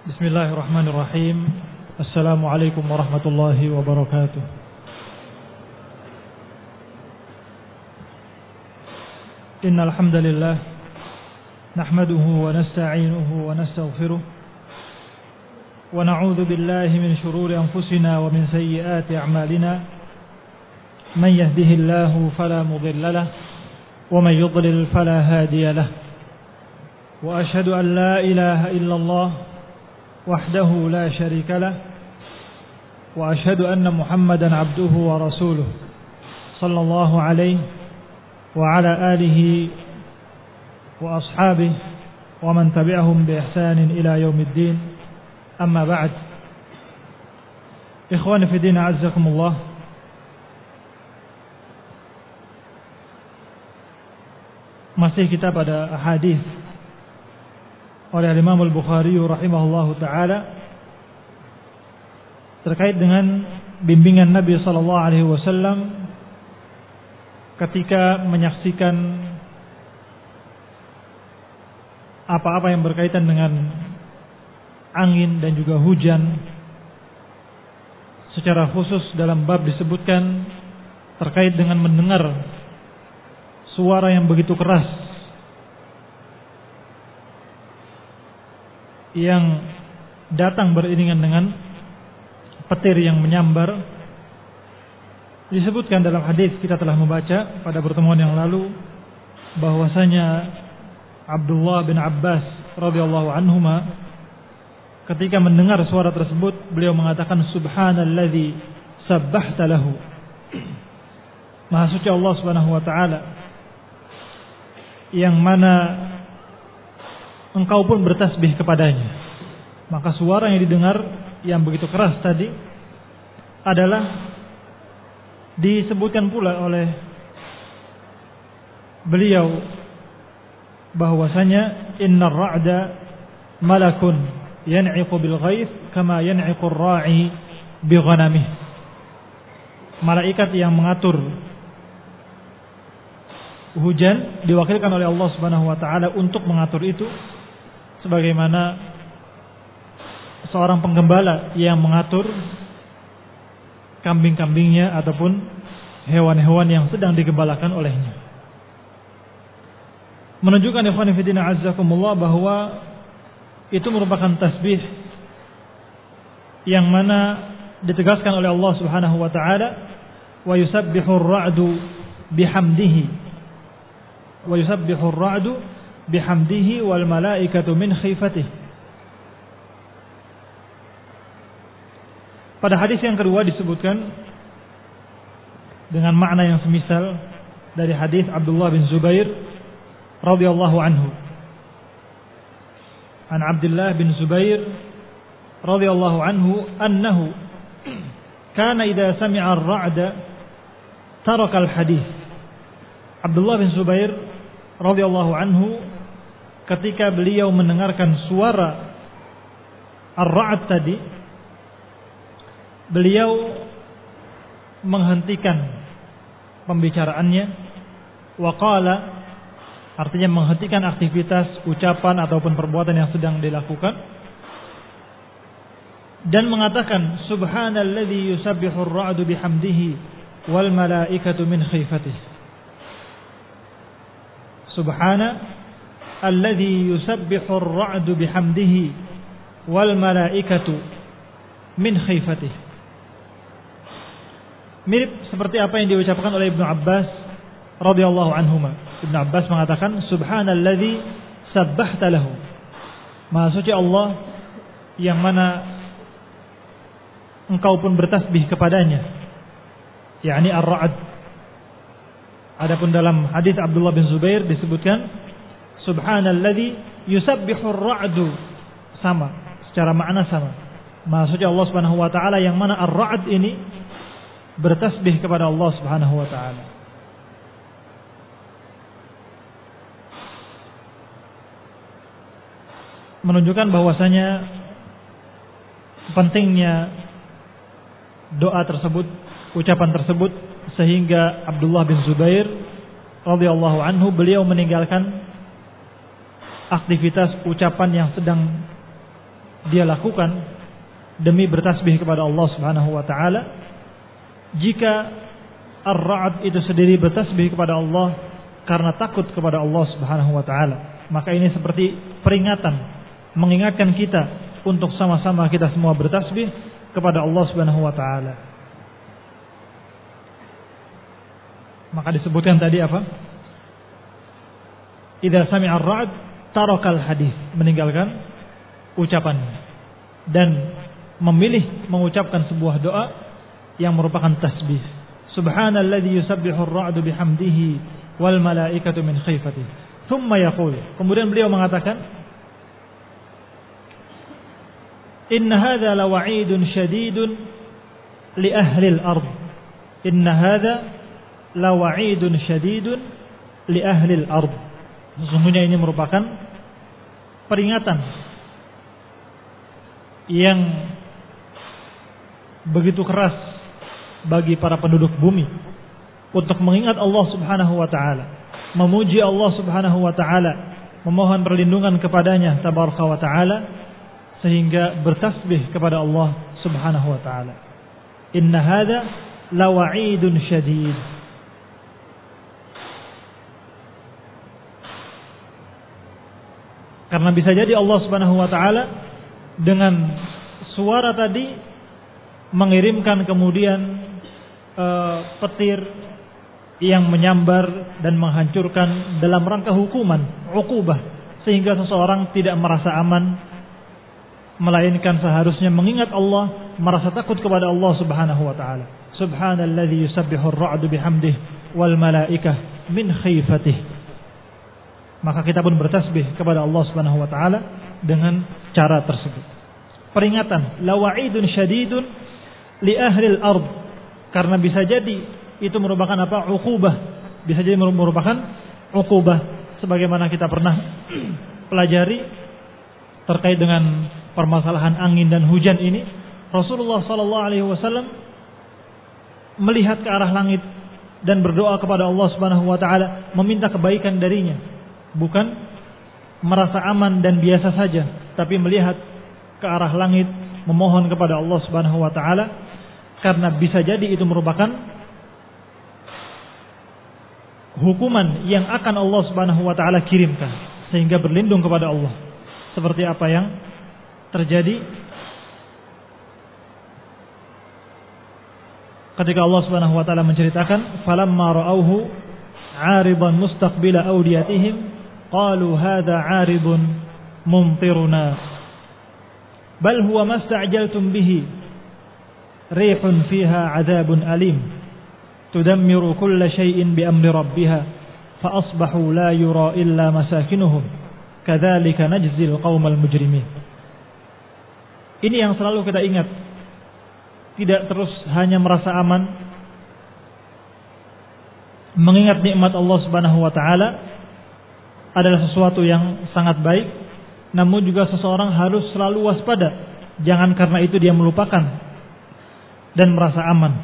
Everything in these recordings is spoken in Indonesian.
Bismillahirrahmanirrahim. Assalamualaikum warahmatullahi wabarakatuh. Innal hamdalillah nahmaduhu wa nasta'inuhu wa nastaghfiruh wa na'udzu billahi min shururi anfusina wa min sayyiati a'malina. Man yahdihillahu fala mudilla lahu wa man yudlil fala hadiya lahu. Wa ashhadu an la ilaha illallah وحده لا شريك له وأشهد أن محمدا عبده ورسوله صلى الله عليه وعلى آله وأصحابه ومن تبعهم بإحسان إلى يوم الدين. أما بعد، إخواني في الدين أعزكم الله. Masih kita pada hadis oleh Imam Al-Bukhari rahimahullahu taala terkait dengan bimbingan Nabi sallallahu alaihi wasallam ketika menyaksikan apa-apa yang berkaitan dengan angin dan juga hujan. Secara khusus dalam bab disebutkan terkait dengan mendengar suara yang begitu keras yang datang beriringan dengan petir yang menyambar. Disebutkan dalam hadis, kita telah membaca pada pertemuan yang lalu, bahwasanya Abdullah bin Abbas radhiyallahu anhuma ketika mendengar suara tersebut, beliau mengatakan subhanalladzi sabbahta lahu. Maha suci Allah Subhanahu wa taala yang mana engkau pun bertasbih kepadanya. Maka suara yang didengar yang begitu keras tadi adalah disebutkan pula oleh beliau bahwasanya innar ra'da malakun yan'iqu bil ghaith kama yan'iqu ar-ra'i bi ghanamih. Malaikat yang mengatur hujan diwakilkan oleh Allah Subhanahu wa taala untuk mengatur itu sebagaimana seorang penggembala yang mengatur kambing-kambingnya ataupun hewan-hewan yang sedang digembalakan olehnya. Menunjukkan ikhwan fillah azzakumullah bahwa itu merupakan tasbih yang mana ditegaskan oleh Allah Subhanahu wa taala, wa yusabbihu ar-ra'du bihamdihi wa yusabbihu ar-ra'du bihamdihi wal malaikatu min khifatihi. Pada hadis yang kedua disebutkan dengan makna yang semisal dari hadis Abdullah bin Zubair radhiyallahu anhu. An Abdullah bin Zubair radhiyallahu anhu annahu kana idza sami'a ar-ra'da taraka al-hadith. Abdullah bin Zubair radhiyallahu anhu ketika beliau mendengarkan suara ar-ra'd tadi, beliau menghentikan pembicaraannya, wa qala, artinya menghentikan aktivitas, ucapan ataupun perbuatan yang sedang dilakukan, dan mengatakan subhanalladzi yusabbihu ar-ra'du bihamdihi wal malaikatu min khifatihi. Subhana alladzi yusabbihu ar-ra'du bihamdihi wal malaikatu min khifatihi. Mirip seperti apa yang diucapkan oleh Ibnu Abbas radhiyallahu anhuma. Ibnu Abbas mengatakan subhanalladzi sabbahta lahu. Maha suci Allah yang mana engkau pun bertasbih kepadanya, yakni ar-ra'd. Adapun dalam hadis Abdullah bin Zubair disebutkan subhanalladzi yusabbihu ar-ra'du, sama, secara makna sama. Maha suci Allah Subhanahu wa taala yang mana ar-ra'd ini bertasbih kepada Allah Subhanahu wa taala. Menunjukkan bahwasanya pentingnya doa tersebut, ucapan tersebut, sehingga Abdullah bin Zubair radhiyallahu anhu beliau meninggalkan aktivitas ucapan yang sedang dia lakukan demi bertasbih kepada Allah Subhanahu wa taala. Jika ar-ra'd itu sendiri bertasbih kepada Allah karena takut kepada Allah Subhanahu wa taala, maka ini seperti peringatan, mengingatkan kita untuk sama-sama kita semua bertasbih kepada Allah Subhanahu wa taala. Maka disebutkan tadi apa? Idza sami'a ar-ra'd tarakal hadis, meninggalkan ucapan dan memilih mengucapkan sebuah doa yang merupakan tasbih. Subhanalladzi yusabbihu ar-ra'du bihamdihi wal malaikatu min khifatihi. Thumma yaqul. Kemudian beliau mengatakan, Inna hadza lawa'idun syadidun li ahli al-ard. Inna hadza lawa'idun syadidun li ahli al-ard. Sesungguhnya ini merupakan peringatan yang begitu keras bagi para penduduk bumi untuk mengingat Allah Subhanahu wa taala, memuji Allah Subhanahu wa taala, memohon perlindungan kepadanya tabaraka wa taala, sehingga bertasbih kepada Allah Subhanahu wa taala. Inna hadza lawa'idun syadid. Karena bisa jadi Allah Subhanahu wa taala dengan suara tadi mengirimkan kemudian petir yang menyambar dan menghancurkan dalam rangka hukuman, uqubah, sehingga seseorang tidak merasa aman, melainkan seharusnya mengingat Allah, merasa takut kepada Allah Subhanahu wa taala. Subhanalladzi yusabbihu ar-ra'du bihamdihi wal malaikah min khifatihi. Maka kita pun bertasbih kepada Allah Subhanahu wa taala dengan cara tersebut. Peringatan, lawa'idun syadidun li ahli al-ard. Karena bisa jadi itu merupakan apa? Uqubah. Bisa jadi merupakan uqubah, sebagaimana kita pernah pelajari terkait dengan permasalahan angin dan hujan ini. Rasulullah sallallahu alaihi wasallam melihat ke arah langit dan berdoa kepada Allah Subhanahu wa taala, meminta kebaikan darinya, bukan merasa aman dan biasa saja, tapi melihat ke arah langit, memohon kepada Allah Subhanahu wa taala, karena bisa jadi itu merupakan hukuman yang akan Allah Subhanahu wa taala kirimkan, sehingga berlindung kepada Allah. Seperti apa yang terjadi ketika Allah Subhanahu wa taala menceritakan, falamma ra'awhu 'aridan mustaqbila awdiyatihim qalu hadza 'aridun mumtiruna bal huwa masta'jaltum bihi rihun fiha 'adzabun alim tudammiru kulla shay'in bi amri rabbiha fa asbahu la yura illa masakinuhum kadzalika najzil qaumal mujrimin. Ini yang selalu kita ingat, tidak terus hanya merasa aman, mengingat nikmat Allah Subhanahu wa taala adalah sesuatu yang sangat baik, namun juga seseorang harus selalu waspada, jangan karena itu dia melupakan dan merasa aman.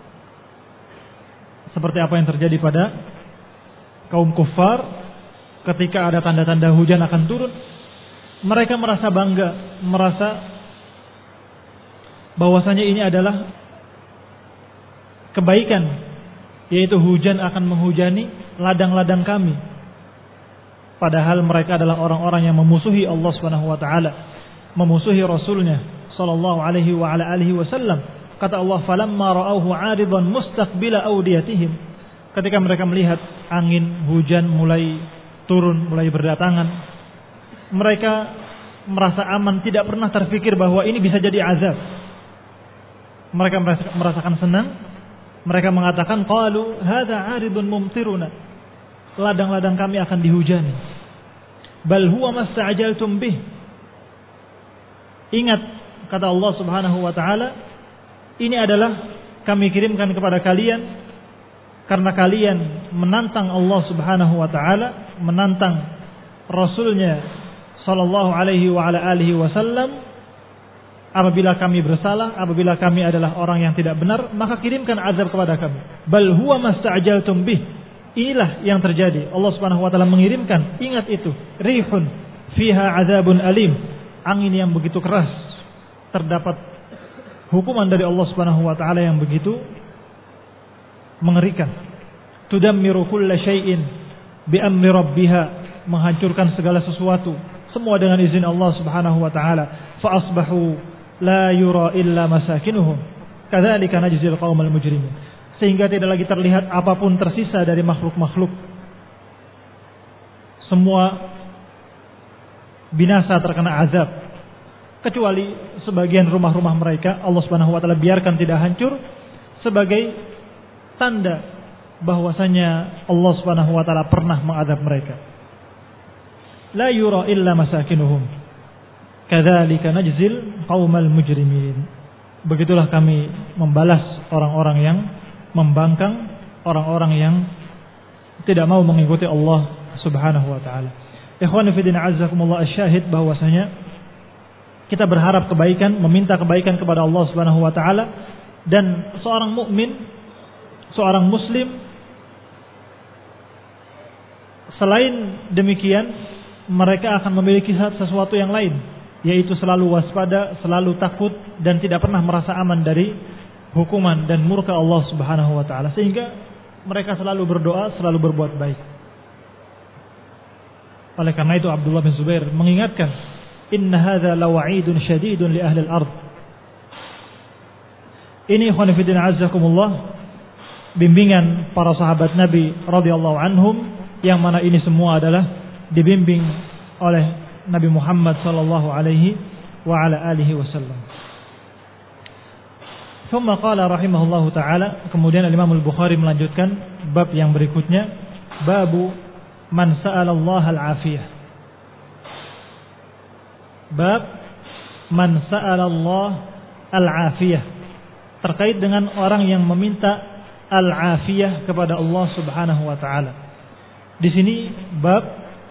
Seperti apa yang terjadi pada kaum kufar ketika ada tanda-tanda hujan akan turun, mereka merasa bangga, merasa bahwasanya ini adalah kebaikan, yaitu hujan akan menghujani ladang-ladang kami. Padahal mereka adalah orang-orang yang memusuhi Allah Subhanahu wa taala, memusuhi Rasulnya sallallahu alaihi wa ala alihi wasallam. Kata Allah, falamma ra'awhu 'aridan mustaqbila awdiyatihim. Ketika mereka melihat angin hujan mulai turun, mulai berdatangan, mereka merasa aman, tidak pernah terfikir bahwa ini bisa jadi azab. Mereka merasakan senang. Mereka mengatakan, qalu hadza 'aridun mumtiruna. Ladang-ladang kami akan dihujani. Bal huwa masta'jaltum bih. Ingat, kata Allah Subhanahu wa taala, ini adalah kami kirimkan kepada kalian karena kalian menantang Allah Subhanahu wa taala, menantang Rasulnya sallallahu alaihi wa ala alihi wasallam. Apabila kami bersalah, apabila kami adalah orang yang tidak benar, maka kirimkan azab kepada kami. Bal huwa masta'jaltum bih. Inilah yang terjadi. Allah Subhanahu wa taala mengirimkan, ingat itu, rihun fiha adzabun alim, angin yang begitu keras, terdapat hukuman dari Allah Subhanahu wa taala yang begitu mengerikan. Tudammiru kulla syai'in bi amri rabbiha, menghancurkan segala sesuatu, semua dengan izin Allah Subhanahu wa taala. Fa asbahu la yura illa masakinuhum kadzalika najzil qaumal mujrimin, sehingga tidak lagi terlihat apapun tersisa dari makhluk-makhluk. Semua binasa, terkena azab, kecuali sebagian rumah-rumah mereka Allah Subhanahu wa taala biarkan tidak hancur sebagai tanda bahwasanya Allah Subhanahu wa taala pernah mengadab mereka. La yura illa masakinuhum kadzalika najzil qaumal mujrimin. Begitulah kami membalas orang-orang yang membangkang, orang-orang yang tidak mau mengikuti Allah Subhanahu wa taala. Ikhwani fi din azzakumullah, asyahid bahwasanya kita berharap kebaikan, meminta kebaikan kepada Allah Subhanahu wa taala, dan seorang mukmin, seorang muslim selain demikian mereka akan memiliki sesuatu yang lain, yaitu selalu waspada, selalu takut, dan tidak pernah merasa aman dari hukuman dan murka Allah Subhanahu wa taala, sehingga mereka selalu berdoa, selalu berbuat baik. Oleh karena itu Abdullah bin Zubair mengingatkan, inna hadza lawa'idun syadidun li ahli al-ard. Ini ikhwan fillah azzakumullah, bimbingan para sahabat Nabi radhiyallahu anhum, yang mana ini semua adalah dibimbing oleh Nabi Muhammad sallallahu alaihi wa ala alihi wasallam. Thumma qala rahimahullahu taala, kemudian Imam Al-Bukhari melanjutkan bab yang berikutnya, babu man sa'ala Allah al-afiyah. Bab man sa'ala Allah al-afiyah, terkait dengan orang yang meminta al-afiyah kepada Allah Subhanahu wa taala. Di sini bab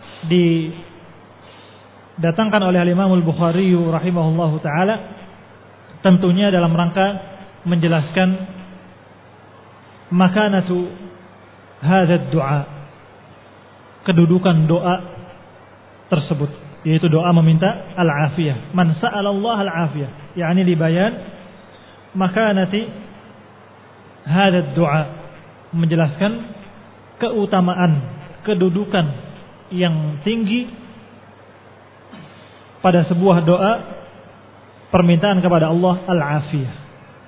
didatangkan oleh Imam Al-Bukhari rahimahullahu taala tentunya dalam rangka menjelaskan makanatu hadzal du'a, kedudukan doa tersebut, yaitu doa meminta al-afiyah. Man sa'ala Allah al-afiyah, yakni dibayan makanati hadzal du'a, menjelaskan keutamaan, kedudukan yang tinggi pada sebuah doa permintaan kepada Allah al-afiyah.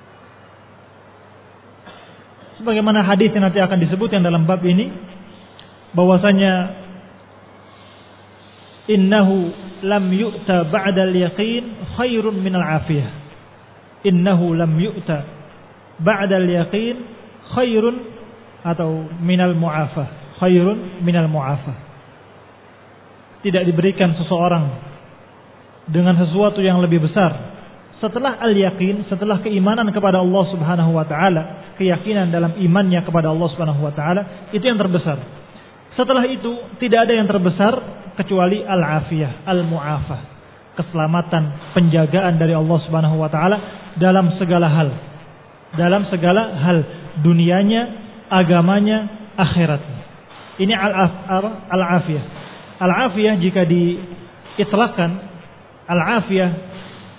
Sebagaimana hadis yang nanti akan disebutkan dalam bab ini, bahwasanya innahu lam yu'ta ba'dal yaqin khairun minal afiyah. Innahu lam yu'ta ba'dal yaqin khairun atau minal mu'afah. Khairun minal mu'afah. Tidak diberikan seseorang dengan sesuatu yang lebih besar setelah al-yaqin, setelah keimanan kepada Allah Subhanahu wa taala, keyakinan dalam imannya kepada Allah Subhanahu wa taala, itu yang terbesar. Setelah itu tidak ada yang terbesar kecuali al-afiyah, al-mu'afah, keselamatan, penjagaan dari Allah Subhanahu wa taala dalam segala hal. Dalam segala hal, dunianya, agamanya, akhiratnya. Ini al-afiyah. Al-afiyah jika diitlaqkan, al-afiyah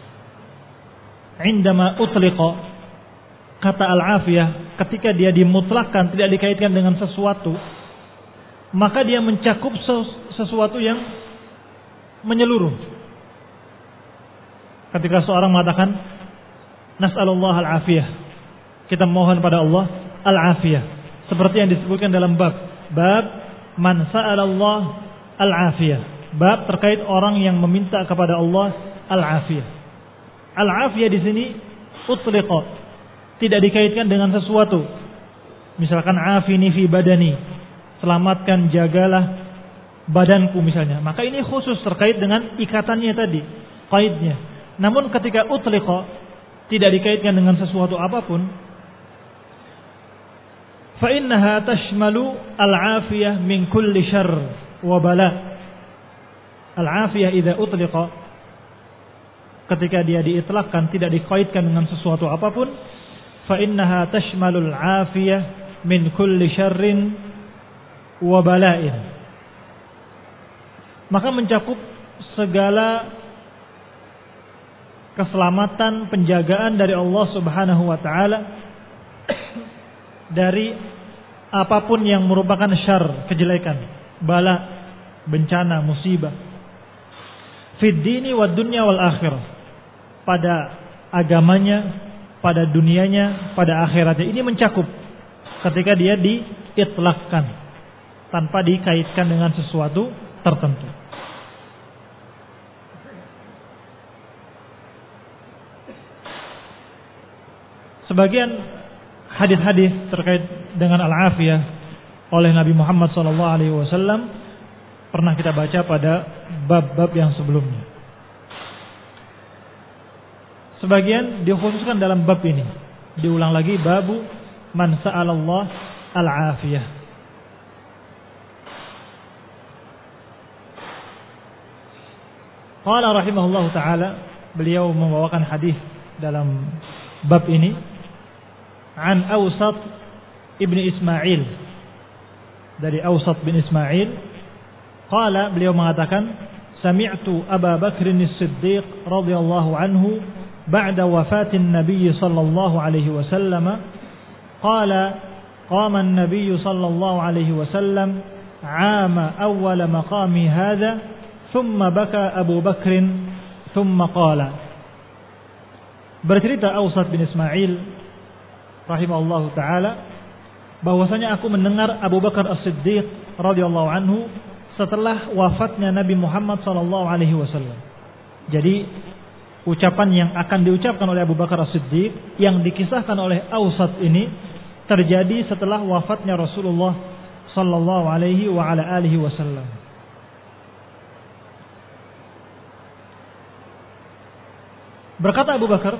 indama utliqa, kata al-afiyah ketika dia dimutlakkan, tidak dikaitkan dengan sesuatu, maka dia mencakup sesuatu yang menyeluruh. Ketika seorang mengatakan nas'alullah al-afiyah, kita mohon pada Allah al-afiyah, seperti yang disebutkan dalam bab man sa'alallah al-afiyah, bab terkait orang yang meminta kepada Allah al-afiyah. Al-afiyah di sini utliqa, tidak dikaitkan dengan sesuatu. Misalkan afini fi badani, selamatkan, jagalah badanku misalnya. Maka ini khusus terkait dengan ikatannya tadi, qaidnya. Namun ketika utliqa, tidak dikaitkan dengan sesuatu apapun, fa innaha tashmalu al-afiyah min kulli syarr wa bala. Al-afiyah idza utliqa, ketika dia diitlaqkan, tidak dikaitkan dengan sesuatu apapun, fa innaha tashmalul afiyah min kulli syarrin wa bala'in, maka mencakup segala keselamatan, penjagaan dari Allah Subhanahu wa taala dari apapun yang merupakan syarr, kejelekan, bala, bencana, musibah. Fid dini wad dunya wal akhirah. Pada agamanya, pada dunianya, pada akhiratnya. Ini mencakup ketika dia diitlaqkan tanpa dikaitkan dengan sesuatu tertentu. Sebagian hadis-hadis terkait dengan al-afiyah oleh Nabi Muhammad SAW pernah kita baca pada bab-bab yang sebelumnya. Sebagian dikhususkan dalam bab ini. Diulang lagi, babu man sa'alallah al-afiyah. Qala rahimahullah ta'ala, beliau membawakan hadis dalam bab ini. An Awsat ibn Ismail, dari Awsat bin Ismail, qala, beliau mengatakan, sami'tu Abu Bakr as-Siddiq radhiyallahu anhu ba'da wafatin Nabi sallallahu alaihi wasallam qala qama an-nabiy sallallahu alaihi wasallam 'ama awwal maqami hadha thumma baka Abu Bakr thumma qala. Bercerita Awsat bin Ismail rahimahullahu taala bahwasanya aku mendengar Abu Bakar As-Siddiq radhiyallahu anhu setelah wafatnya Nabi Muhammad sallallahu alaihi wasallam. Jadi ucapan yang akan diucapkan oleh Abu Bakar As-Siddiq yang dikisahkan oleh Awsat ini terjadi setelah wafatnya Rasulullah sallallahu alaihi wa ala alihi wasallam. Berkata Abu Bakar,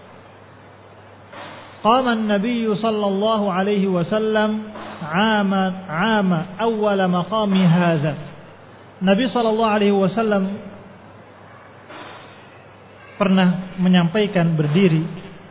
qama an-nabiy sallallahu alaihi wasallam 'ama awwal maqami hadza. Nabi sallallahu alaihi wasallam pernah menyampaikan berdiri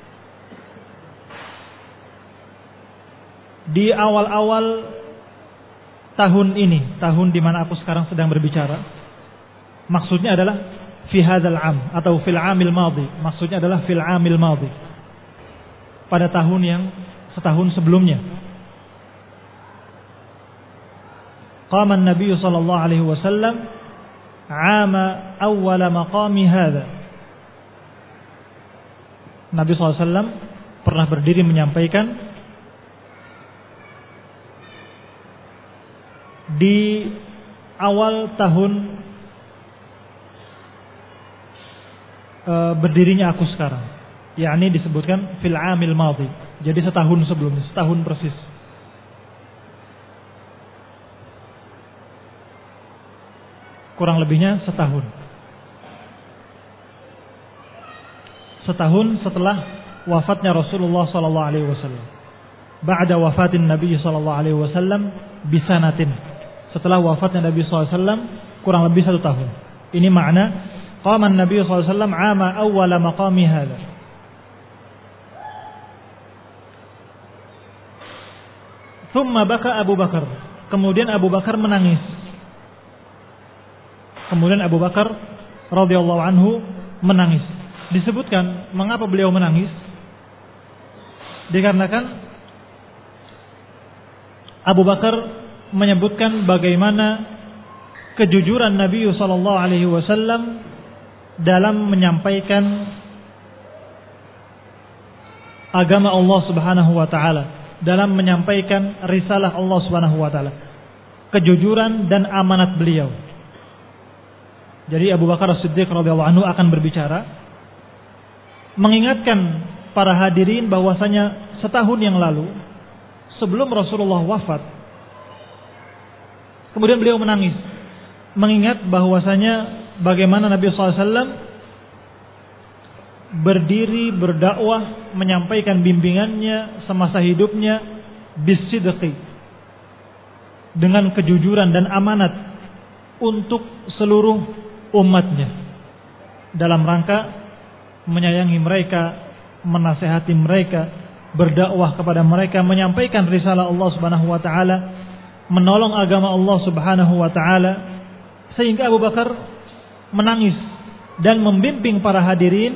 di awal-awal tahun ini, tahun di mana aku sekarang sedang berbicara. Maksudnya adalah fi hadzal 'am atau fil 'amil madhi. Maksudnya adalah fil 'amil madhi, pada tahun yang setahun sebelumnya. Qama an-nabiy sallallahu alaihi wasallam 'ama awwal maqami hadza. Nabi SAW pernah berdiri menyampaikan di awal tahun berdirinya aku sekarang. Yakni disebutkan fil 'amil madhi. Jadi setahun sebelumnya, setahun persis. Kurang lebihnya setahun. Setahun setelah wafatnya Rasulullah sallallahu alaihi wasallam. Ba'da wafatin Nabi sallallahu alaihi wasallam bisanatin. Setelah wafatnya Nabi sallallahu alaihi wasallam kurang lebih 1 tahun. Ini makna qama an-nabiy sallallahu alaihi wasallam 'ama awwal maqami hadza. Thumma baka Abu Bakar. Kemudian Abu Bakar menangis. Kemudian Abu Bakar radhiyallahu anhu menangis. Disebutkan mengapa beliau menangis? Dikarenakan Abu Bakar menyebutkan bagaimana kejujuran Nabi sallallahu alaihi wasallam dalam menyampaikan agama Allah Subhanahu wa taala, dalam menyampaikan risalah Allah Subhanahu wa taala, kejujuran dan amanat beliau. Jadi Abu Bakar As-Siddiq radhiyallahu anhu akan berbicara, mengingatkan para hadirin bahwasanya setahun yang lalu sebelum Rasulullah wafat, kemudian beliau menangis, mengingat bahwasanya bagaimana Nabi SAW berdiri berdakwah, menyampaikan bimbingannya semasa hidupnya bisidqi, dengan kejujuran dan amanat untuk seluruh umatnya, dalam rangka menyayangi mereka, menasihati mereka, berdakwah kepada mereka, menyampaikan risalah Allah Subhanahu wa taala, menolong agama Allah Subhanahu wa taala, sehingga Abu Bakar menangis dan membimbing para hadirin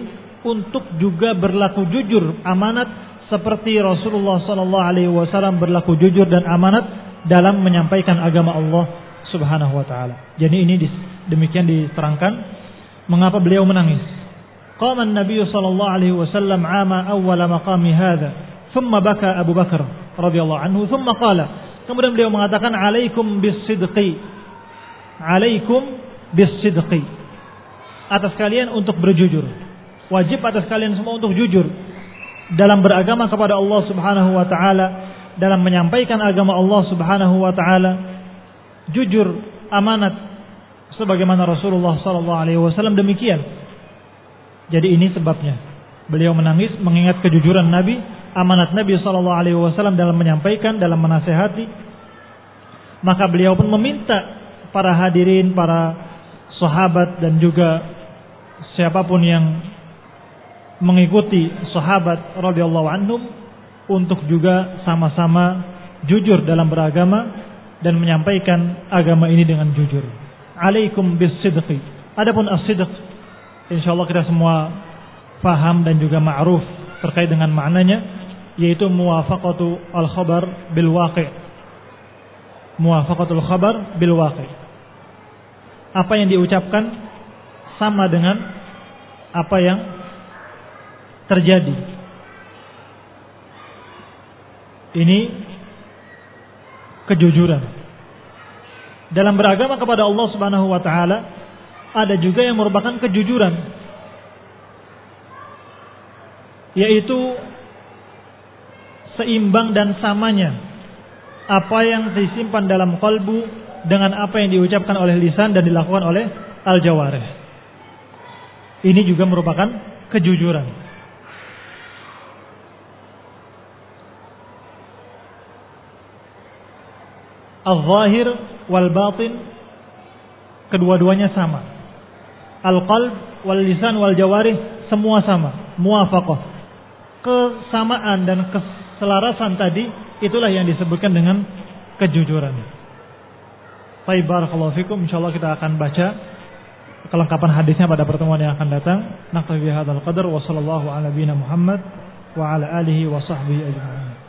untuk juga berlaku jujur, amanat seperti Rasulullah SAW berlaku jujur dan amanat dalam menyampaikan agama Allah Subhanahu wa taala. Jadi ini demikian diterangkan mengapa beliau menangis. Qama an-nabiy sallallahu alaihi wasallam 'ama awwal maqami hadha, thumma baka Abu Bakar radhiyallahu anhu, thumma qala. Kemudian beliau mengatakan, "Alaikum bis-sidqi." Alaikum bis-sidqi. Atas kalian untuk berjujur. Wajib atas kalian semua untuk jujur dalam beragama kepada Allah Subhanahu wa taala, dalam menyampaikan agama Allah Subhanahu wa taala. Jujur, amanat sebagaimana Rasulullah sallallahu alaihi wasallam demikian. Jadi ini sebabnya beliau menangis mengingat kejujuran Nabi, amanat Nabi sallallahu alaihi wasallam dalam menyampaikan, dalam menasihati. Maka beliau pun meminta para hadirin, para sahabat dan juga siapapun yang mengikuti sahabat radhiyallahu anhum untuk juga sama-sama jujur dalam beragama dan menyampaikan agama ini dengan jujur. Alaikum bis-sidqi. Adapun as-sidq, insyaallah kita semua faham dan juga ma'ruf terkait dengan maknanya, yaitu muwafaqatu al-khabar bil waqi'. Muwafaqatul khabar bil waqi'. Apa yang diucapkan sama dengan apa yang terjadi. Ini kejujuran. Dalam beragama kepada Allah Subhanahu wa taala ada juga yang merupakan kejujuran, yaitu seimbang dan samanya apa yang disimpan dalam qalbu dengan apa yang diucapkan oleh lisan dan dilakukan oleh al-jawarih. Ini juga merupakan kejujuran. Al-zahir wal batin, kedua-duanya sama. Al-qalb wal lisan wal jawarih, semua sama. Muwafaqah. Kesamaan dan keselarasan tadi, itulah yang disebutkan dengan kejujuran. Baik, barakallahu fikum. Insyaallah kita akan baca kelengkapan hadisnya pada pertemuan yang akan datang. Naktafi bihadzal qadar wa sallallahu ala nabiyina Muhammad wa ala alihi wa sahbihi ajma'in.